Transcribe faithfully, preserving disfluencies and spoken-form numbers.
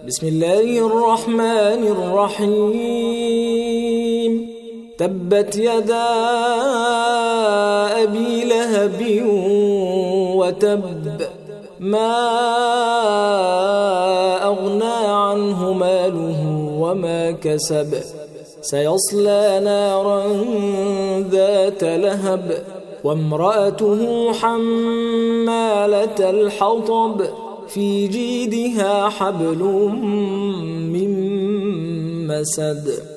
بسم الله الرحمن الرحيم تبت يدا أبي لهب وتب ما أغنى عنه ماله وما كسب سيصلى نارا ذات لهب وامرأته حمالة الحطب في جيدها حبل من مسد